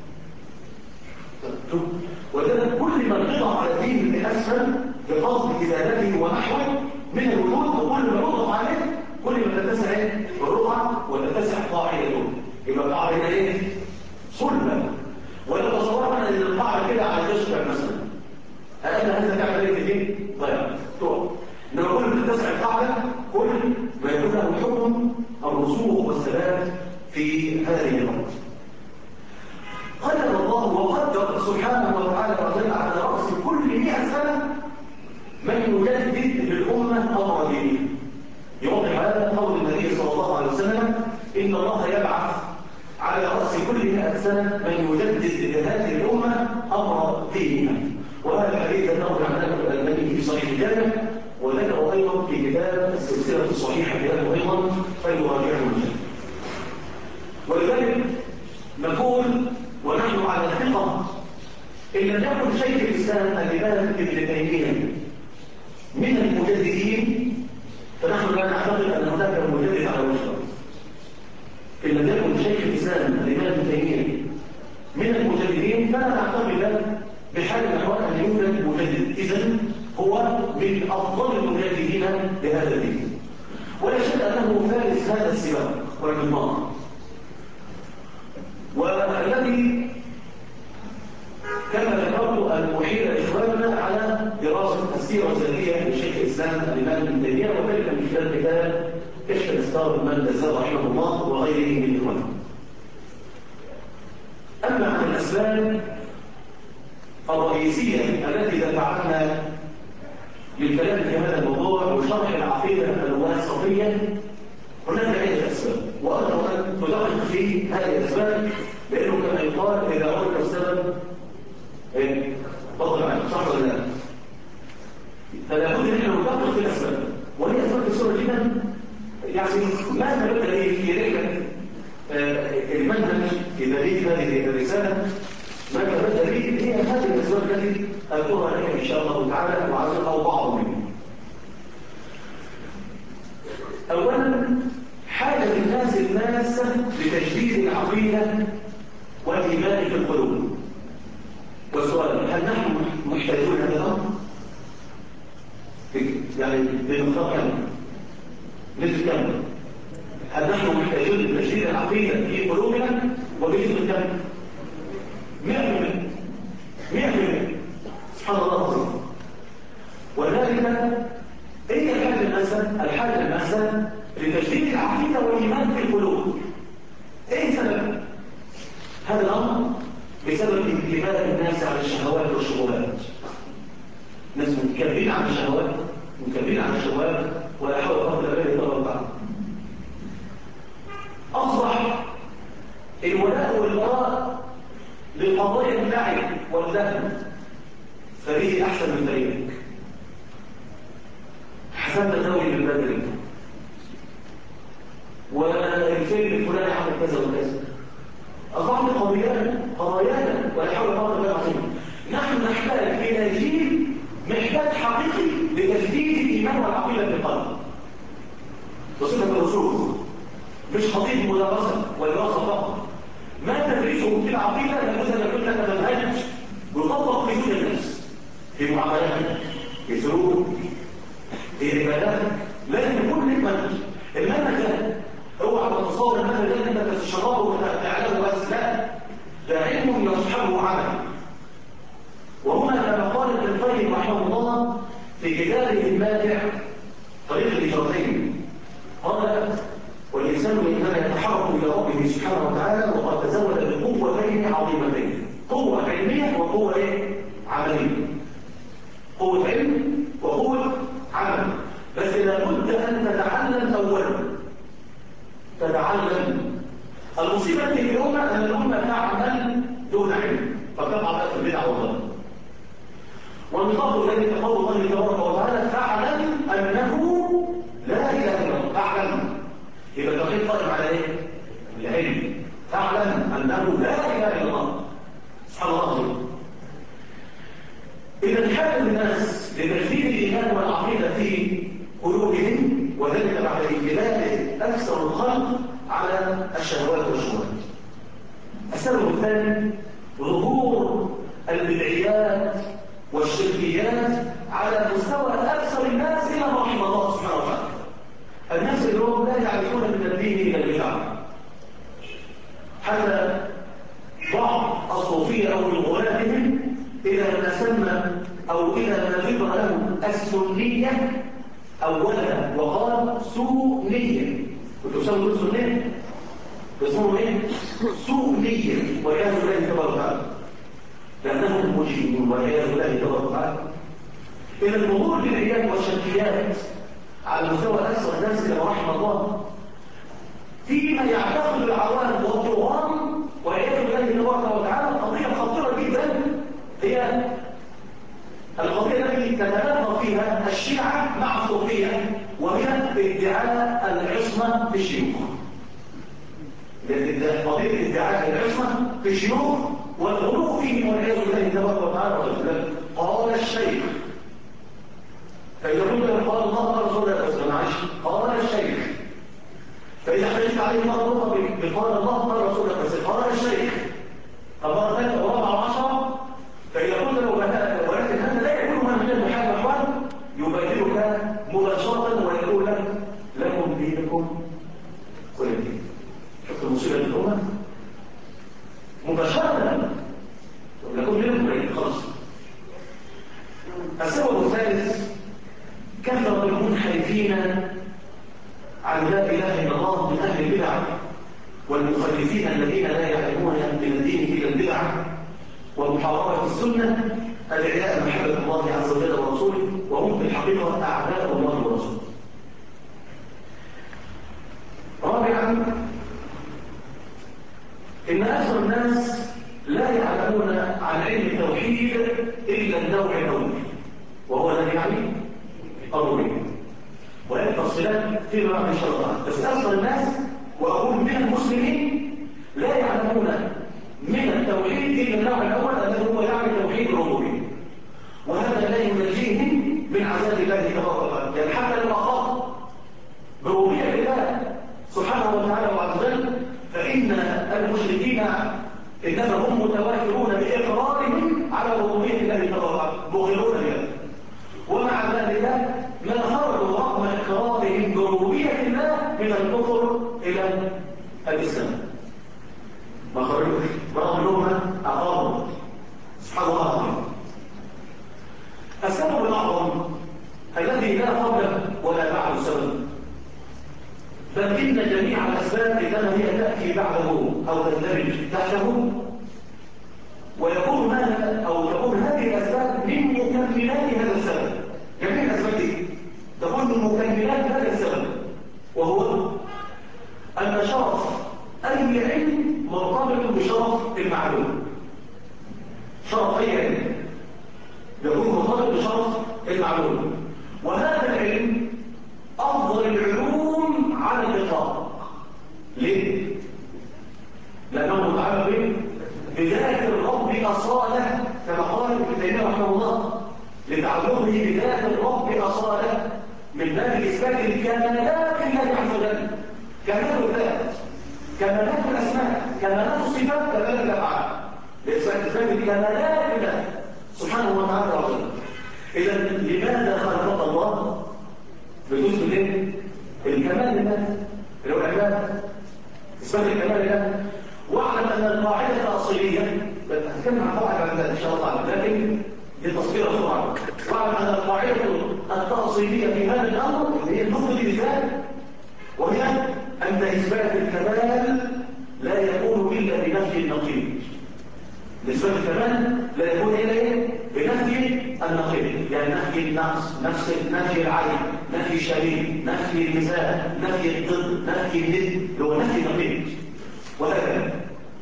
ولذلك كل ما انقطع على الدين بأسفل بقصد إزالته ونحوه من الوجود، وكل ما يضغط عليه كل ما تتسع الرقعة وتتسع قاعدته. يبقى قاعدة ايه؟ صلبة في هذه الأمة. قدر الله وقدر سبحانه وتعالى وجل على رأس كل 100 سنة من يجدد للأمة أمر دينها. يوضح هذا قول النبي صلى الله عليه وسلم: إن الله يبعث على رأس كل 100 سنة من يجدد لهذه الأمة أمر دينها. وهذا الحديث ذكره العلامة الألباني في صحيح الجامع، وذكره أيضا في كتاب السلسلة الصحيحة له أيضا، فيراجعه الجامع. ولذلك نقول ونحن على ثقة إن لم يكن شيخ الإسلام الإمام ابن تيمية من المجددين فنحن لا نعتقد أن هناك مجدد على وجه الأرض. إن لم يكن شيخ الإسلام الإمام ابن تيمية من المجددين فلا نعتقد بحال الأحوال أن يوجد مجدد. إذن هو من أفضل المجددين لهذا الدين، ولا شك أنه فارس هذا السباق والمضمار، والذي كما ذكرت أن أحيل إخواننا على دراسة السيرة الذاتية لشيخ الإسلام الإمام ابن تيمية، وذلك من خلال كتاب كشف الأستار من جزاه رحمه الله وغيره من إخوانه. أما عن الأسباب الرئيسية التي دفعتنا للكلام في هذا الموضوع وشرح العقيدة الواسطية، هناك عدة أسباب، وأرجو أن تدقق في هذه الأسباب، لأنه كما يقال إذا عرف السبب بطل عنه، صح ولا لا؟ فلا بد ان احنا ندقق في الاسباب، وهي اسباب كثيره جدا. يعني ما تبدا لي في رحله المنهج في بدايه هذه الرساله، ما تبدا لي هي هذه الاسباب التي اذكرها لك ان شاء الله تعالى وعزل او بعض منها. اولا حاجه الناس الماسه لتجديد العقيده والايمان في القلوب. والسؤال: هل نحن محتاجون هذا الامر؟ يعني بمقدار كم؟ نسبة كم؟ هل نحن محتاجون لتجديد العقيدة في قلوبنا وبنسبة كم؟ 100%. 100%. سبحان الله العظيم. ولذلك ايه الحاجة الماسة لتجديد العقيدة والإيمان في القلوب؟ ايه سبب هذا الأمر؟ بسبب انتباه الناس على الشهوات والشبهات. ناس متكبرين عن الشهوات، متكبرين عن الشهوات، ولا حول ولا قوة إلا بالله. أصبح الولاء والبراء لقضايا اللعب واللهو، فريق أحسن من فريقك، حسبت الدوري بالبدري، والفيلم الفلاني عمل كذا وكذا. أصبحت قضايانا ولا حول ولا قوة إلا بالله. نحن نحتاج إلى جيل محتاج حقيقي لتجديد الإيمان والعقيدة في القلب. وصفة الرسول مش خطيب مدرسة ودراسة فقط. ما تدرسه في العقيدة لابد أن يكون لك منهج يطبق في كل الناس، في معاملاتك، في سلوكك، في عباداتك. لازم يكون لك منهج. المنهج ده اوعى تتصور المنهج ده انت تتشربه وتعلمه بس، لا، ده علم يصحبه عمل. وهنا كما قال ابن القيم رحمه الله في كتابه الماتع طريق الهجرتين، قال: والإنسان إنما يتحرك إلى ربه سبحانه وتعالى وقد تزود بقوتين عظيمتين، قوة علمية وقوة عملية. قوة علم وقوة عمل. بس لابد أن تتعلم أولا، تتعلم. المصيبة في الأمة أن الأمة تعمل دون علم، فتقع بقى في البدع والضلال. والنظام الذي تقول الله تبارك وتعالى: فاعلم أنه لا إله إلا الله. فاعلم، يبقى التوحيد قائم على إيه؟ العلم. فاعلم أنه لا إله إلا الله. سبحان الله العظيم. إذا حاجة الناس لتجديد الإيمان والعقيدة في قلوبهم، وذلك بعد انجلاء أكثر الخلق على الشهوات والشهوات. السبب الثاني ظهور البدعيات والشركيات على مستوى أكثر الناس إلى ما رحم الله سبحانه وتعالى. الناس اليوم لا يعرفون من الدين إلى البدع. حتى بعض الصوفية أو الغلاتهم إذا ما سمى أو إذا ما ذكر له السنية أولا وقال سنية. كنتوا بسموا السنية؟ اسمهم ايه؟ سوء نية والعياذ بالله تبارك وتعالى، لأنهم مجرمون والعياذ بالله تبارك وتعالى. إذا الظهور للعياد والشركيات على مستوى أكثر الناس كما رحم الله فيما يعتقد العوام والطغاة والعياذ بالله تبارك وتعالى قضية خطيرة جدا، هي القضية التي تتناقض فيها الشيعة مع الصوفية، وهي ادعاء العصمة في الشيوخ. قضية ادعاء العصمة في الشيوخ والغلو فيهم والعياذ بالله تبارك وتعالى. قال الشيخ، فإذا قلت له قال الله قال رسول الله بس ما عايش قال الشيخ، فإذا احتجت عليه مرة أخرى بقال الله قال رسول الله بس قال الشيخ، مرة ثالثة ورابعة وعشرة، فإذا قلت له ولكن هذا لا يكون من المحال محوال يبادلك مباشرة ويقول لك لكم دينكم ولي دين. شفت المصيبة الأمة مباشرة لكم دينكم ولي دين خلاص. السبب الثالث كثرة المنحرفين عن لا إله إلا الله من أهل البدع والمخالفين الذين لا يعلمون من الدين إلا البدع ومحاربة السنة الإعلاء محبة الله عز وجل ورسوله، وهم في الحقيقة أعداء الله ورسوله. رابعا، إن أكثر الناس لا يعلمون عن علم التوحيد إلا النوع الأول، وهو الذي يعني الربوبية، وهذه التفصيلات فيما بعد إن شاء الله. بس أكثر الناس وأقول من المسلمين لا يعلمون من التوحيد إلا النوع الأول الذي هو يعني توحيد الربوبية، وهذا لا ينجيهم من عذاب الله تبارك وتعالى. يعني حتى لو أخاف بربوبية الله سبحانه وتعالى وعز وجل، فإن المشركين إنما هم متوافرون بإقرارهم على ربوبية الله تبارك وتعالى مغيرون بها، ومع ذلك ما خرجوا رغم إقرارهم بربوبية الله من الكفر إلى الإسلام، ما خرجوا رغم أنهم أقاموا. سبحان الله العظيم. السبب الأعظم الذي لا قبله ولا بعد سبب، بل إن جميع الأسباب إنما هي تأتي بعده أو تندرج تحته، ويكون هذا أو تكون هذه الأسباب من مكملات هذا السبب. جميع الأسباب دي تكون من مكملات هذا السبب، وهو أن شرف أي علم مرتبط بشرف المعلوم. شرف أي علم يكون مرتبط بشرف المعلوم، وهذا العلم أفضل العلوم على الإطلاق. ليه؟ لأنه متعلق بذات الرب أصالة، كما قال ابن تيمية رحمه الله لتعلقه بذات الرب أصالة من باب إثبات الكمالات لله عز وجل، كمال الذات، كمالات الأسماء، كمالات الصفات، كمال الأفعال، لإثبات الكمالات لله سبحانه وتعالى وعز وجل. إذا لماذا خلق الله؟ بتثبت ايه؟ الكمال لله اللي هو العباده، اثبات الكمال لله. واعلم ان القاعده الاصليه، هتكلم عن قواعد بعد ان شاء الله، لكن دي تصوير بسرعه. واعلم ان القاعده التاصيليه في هذا الامر اللي هي النقطه دي بالذات، وهي ان اثبات الكمال لا يكون الا بنفي النقيض. اثبات الكمال لا يكون الا ايه؟ بنفي النقيض، يعني نفي النقص، نفي العين، نفي الشبيه، نفي المثال، نفي الضد، نفي الند، هو نفي النقيض، وهكذا.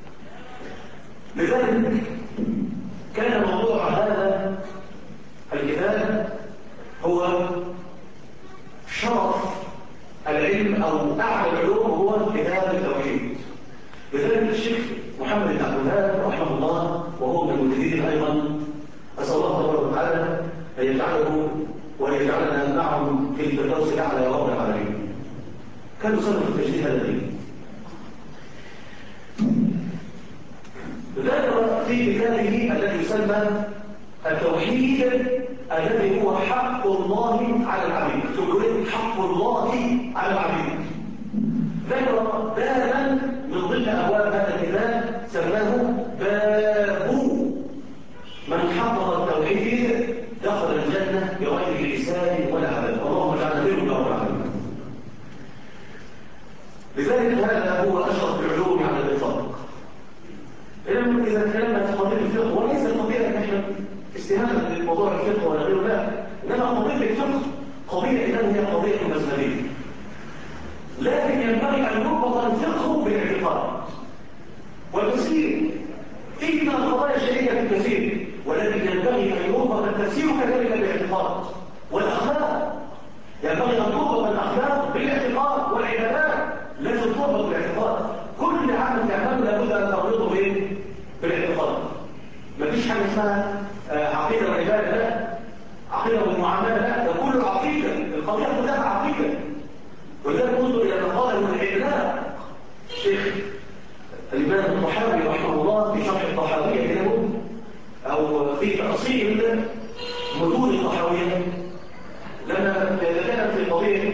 لذلك كان موضوع هذا الكتاب هو شرف العلم او اعلى العلوم، هو كتاب التوحيد. لذلك الشيخ محمد بن عبد الوهاب رحمه الله وهو من المجتهدين ايضا، اسال الله تبارك وتعالى ان يجعله وان يجعلنا معهم في الفردوس الاعلى يا رب العالمين. كان يصنف التجديد هذا الدين. ذكر في كتابه الذي يسمى التوحيد الذي هو حق الله على العبيد، تقول حق الله على العبيد. ذكر بابا من ضمن ابواب هذا الكتاب سماه باب من حقق التوحيد دخل الجنه بغير حساب ولا عذاب، اللهم اجعلنا منهم يا رب العالمين. لذلك هذا هو اشرف العلوم الفقه، وليس القضية ان احنا استهانة بالموضوع الفقه ولا غيره، لا، انما قضية الفقه قضية إنما هي قضية مذهبية، لكن ينبغي أن يربط الفقه بالاعتقاد والتفسير. فيه من القضايا الشرعية الكثير، ولكن ينبغي أن يربط التفسير كذلك بالاعتقاد والأخلاق. ينبغي أن تربط الأخلاق بالاعتقاد والعبادات، لازم تربط بالاعتقاد. كل عمل تعمله لابد أن تربطه بالاعتقاد. مفيش حاجة اسمها عقيدة والعبادة، لا، عقيدة والمعاملة لا، ده كله عقيدة، القضية كلها عقيدة. ولذلك انظر إلى مقاله العلاق الشيخ الإمام الطحاوي رحمه الله في شرح الطحاوية له، أو في تأصيل متون الطحاوية، لما يتكلم في قضية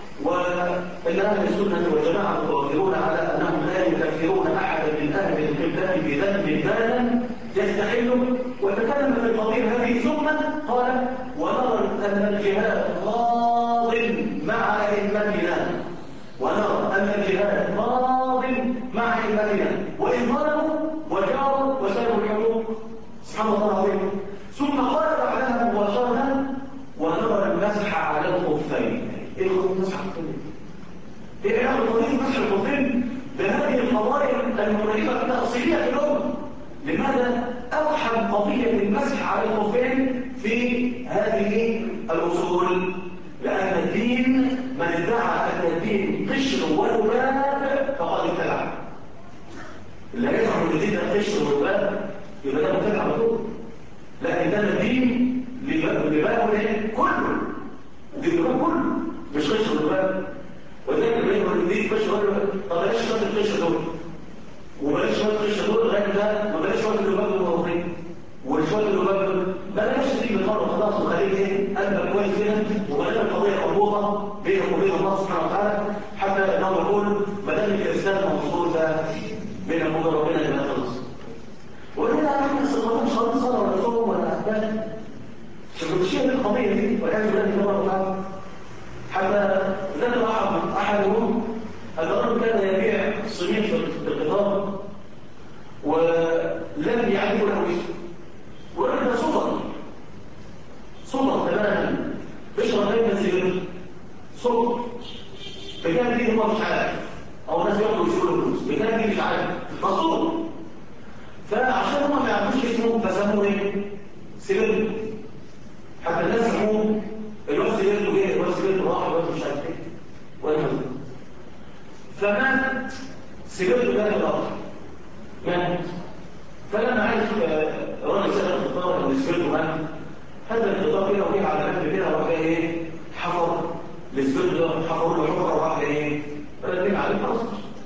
وأن أهل السنة والجماعة متوكلون على أنهم لا يكفرون أحدا من أهل القبلة بذنب كان يستحله، وتكلم في القضية هذه ثم قال: ونرى أن الجهاد ماض مع أئمتنا، ونرى أن الجهاد ماض مع أئمتنا وإن ظلموا وجاروا وسلبوا الحقوق. سبحان الله العظيم. ثم قال بعدها مباشرة: ونرى المسح على الخفين. ايه الخفين المسح على الخفين؟ ايه علاقة قضية مسح الخفين بهذه القضايا المرعبة التأصيلية في الأمة؟ لماذا أوحد قضية المسح على الخفين في هذه الأصول؟ لأن الدين من ادعى أن الدين قشر وذباب فقد ابتدع. اللي يزعم ان الدين ده قشر وذباب يبقى ده مبتدع على طول. لكن ده الدين لباب كله، الدين كله مش قشر وذباب. وذلك بيقول الدين قشر وذباب. طب بلاش شويه القشر دول وبلاش شويه القشر دول لغايه ده، ما بلاش شويه الذباب الموضوعين والشويه الذباب، بلاش تيجي بتمر خلاص وخليك ايه قلبك كويس كده، وبلاش القضيه مربوطه بينك وبين الله سبحانه وتعالى، حتى انه يقول ما دام الاسلام موصول ده بينك وبين ربنا يبقى خلص. وهنا احنا صلاه مش خالص صلاه ولا صوم ولا احكام، شوفوا الشيء دي القضيه دي والعياذ بالله تبارك وتعالى. حتى ذكر احدهم ان الرجل كان يبيع صميم في القطار ولم يعرفوا له اسم، وقال ده صدر تماما بيشرب دايما سيجاره صدر، بكام دي هو مش عارف، او ناس ياخدوا يشيلوا فلوس بكام دي مش عارف، فصدر. فعشان هم ما يعرفوش اسمه فسموه ايه؟ سيجاره. حتى الناس سموه الواد سيجارته جه، الواد سيجارته راح، الواد مش عارف ايه وهكذا. فمات سيجارته جت الارض، مات. فلما عرف راجل سأل الخطار اللي سيجارته مات، هذا الخطار كده وجه على جنب كده وراح ايه؟ حفر للسجن، حفروا له حفره وراح ايه؟ فلاتين عليه خلاص.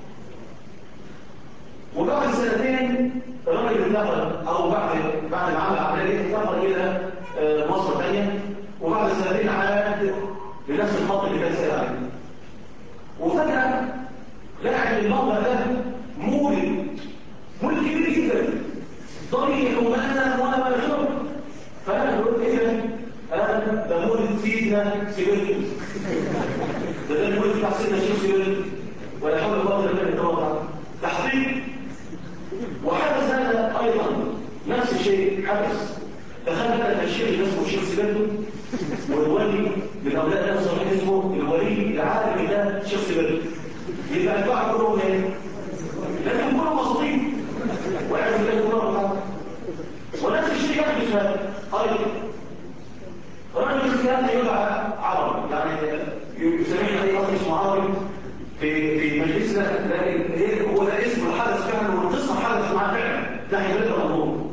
وبعد سنتين الراجل انتقل، او بعد ما عمل عمليه انتقل الى مصر ثانيه، وبعد سنتين عاد لنفس الخط اللي كان سائر عليه. وفجاه لقى الموضع ده مولد كبير جدا، ضريح وماء ولا ما يشرب. فانا قلت ايه ده مولد سيدنا سيبرتو، ده المولد بتاع سيدنا شيخ سيبرتو، ولا حول ولا قوه الا بالله. تحقيق. وحدث هذا ايضا نفس الشيء حدث. دخل بقى الشيخ اللي اسمه شيخ سيبرتو، والولي من اولاد نفسه اسمه الولي العالم ده شيخ سيبرتو، يبقى الدعاء كلهم ايه؟ لكن كلهم مصريين وعرفوا الله كلهم. ونفس الشيء يحدث هذا ايضا. الرجل كان يدعى عربي، يعني يسميه اي اخ اسمه عربي في مجلسنا، لكن هو ده اسم الحدث فعلا، والقصه حدث معاه فعلا ناحيه بيت الامور.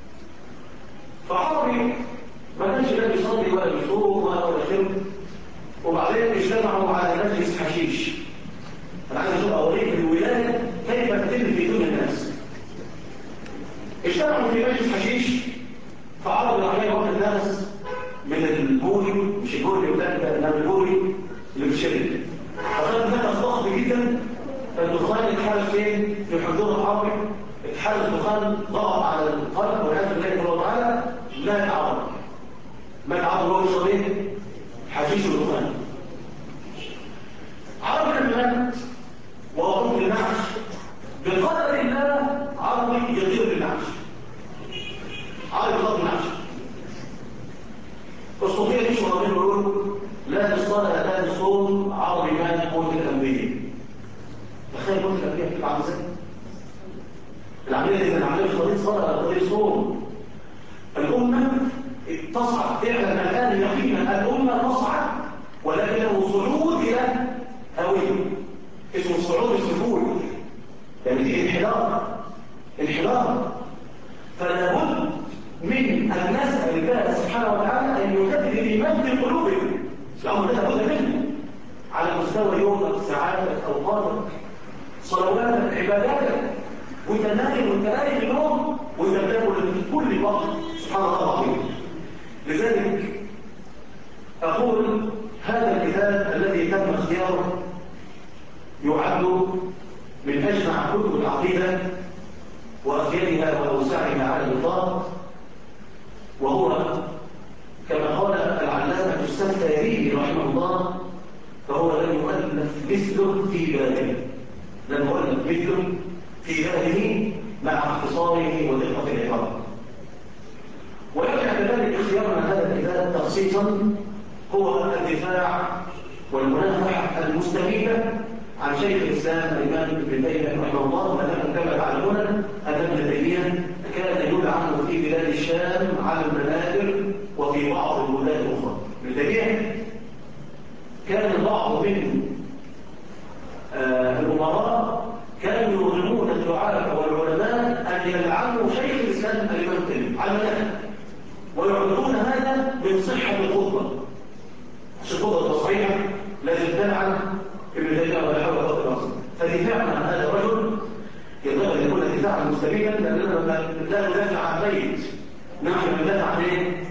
فعربي ما كانش لا بيصلي ولا بيصوم ولا يخرب، وبعدين اجتمعوا على مجلس حشيش. انا عايز اشوف اوريك الولايه كيف تتم في دون الناس. اجتمعوا في مجلس حشيش، فعرض عليه واحد الناس من البوري، مش البوري بتاعنا، انما البوري اللي بتشرب، فخد نفس ضخم جدا، فالدخان اتحرك فين؟ في حضور العربي، اتحرك الدخان ضغط على القلب والعياذ بالله تبارك وتعالى، مات عربي. مات عربي وهو بيشرب ايه؟ حشيش ودخان. عربي لما مات ووضوه للنعش، بقدر الله عربي يطير بالنعش. تخيل موت الأنبياء بتبقى عامل ازاي؟ العملية دي كانت عملية قضية صلاة قضية صوم. الأمة تصعد، اعلم الآن يقينا الأمة تصعد، ولكنه صعود إلى هوية. اسمه الصعود السفول، يعني دي انحدار. فلا بد من أن نسأل الله سبحانه وتعالى أن يجدد الإيمان في قلوبنا. الأمر ده لابد منه على مستوى يومك، ساعاتك، أوقاتك، صلواتك، عباداتك، وانت نايم اليوم وانت بتاكل في كل وقت. سبحان الله العظيم. لذلك أقول هذا الكتاب الذي تم اختياره يعد من أجمع كتب العقيدة وأفيدها وأوسعها على الإطلاق، وهو كما قال العلامة السفاري رحمه الله، فهو لم يؤلف مثله في باله، لم يؤلف مثله في باله مع اختصاره ودقة العبارة. ويرجع كذلك اختيارنا هذا الكتاب تخصيصا هو الدفاع والمنافحة المستميتة عن شيخ الإسلام الإمام ابن تيمية رحمه الله، وأنكم كما تعلمون أن ابن تيمية كان يلعن في بلاد الشام على المنابر وفي بعض البلدان الأخرى. ابن تيمية كان بعض من الأمراء كانوا يرغمون الدعاة والعلماء أن يلعنوا شيخ الإسلام الإمام تيمية على المنابر، ويعتبرون هذا من صحة الخطبة. الخطبة الصحيحة لازم تلعن ابن تيمية ولا حول ولا قوة إلا بالله. فدفاعنا عن هذا الرجل ينبغي أن يكون دفاعا مستميتا، لأننا لا ندافع عن ميت، نحن ندافع عن ايه؟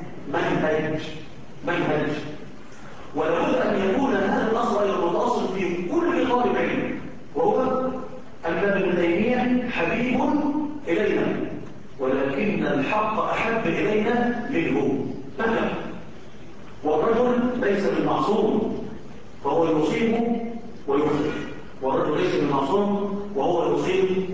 منهج. ولابد أن يكون هذا الأصل المتأصل في كل طالب علم، وهو أن ابن تيمية حبيب إلينا، ولكن الحق أحب إلينا منه مهما. والرجل ليس بالمعصوم فهو يصيب ويخطئ، والرجل ليس بالمعصوم وهو يصيب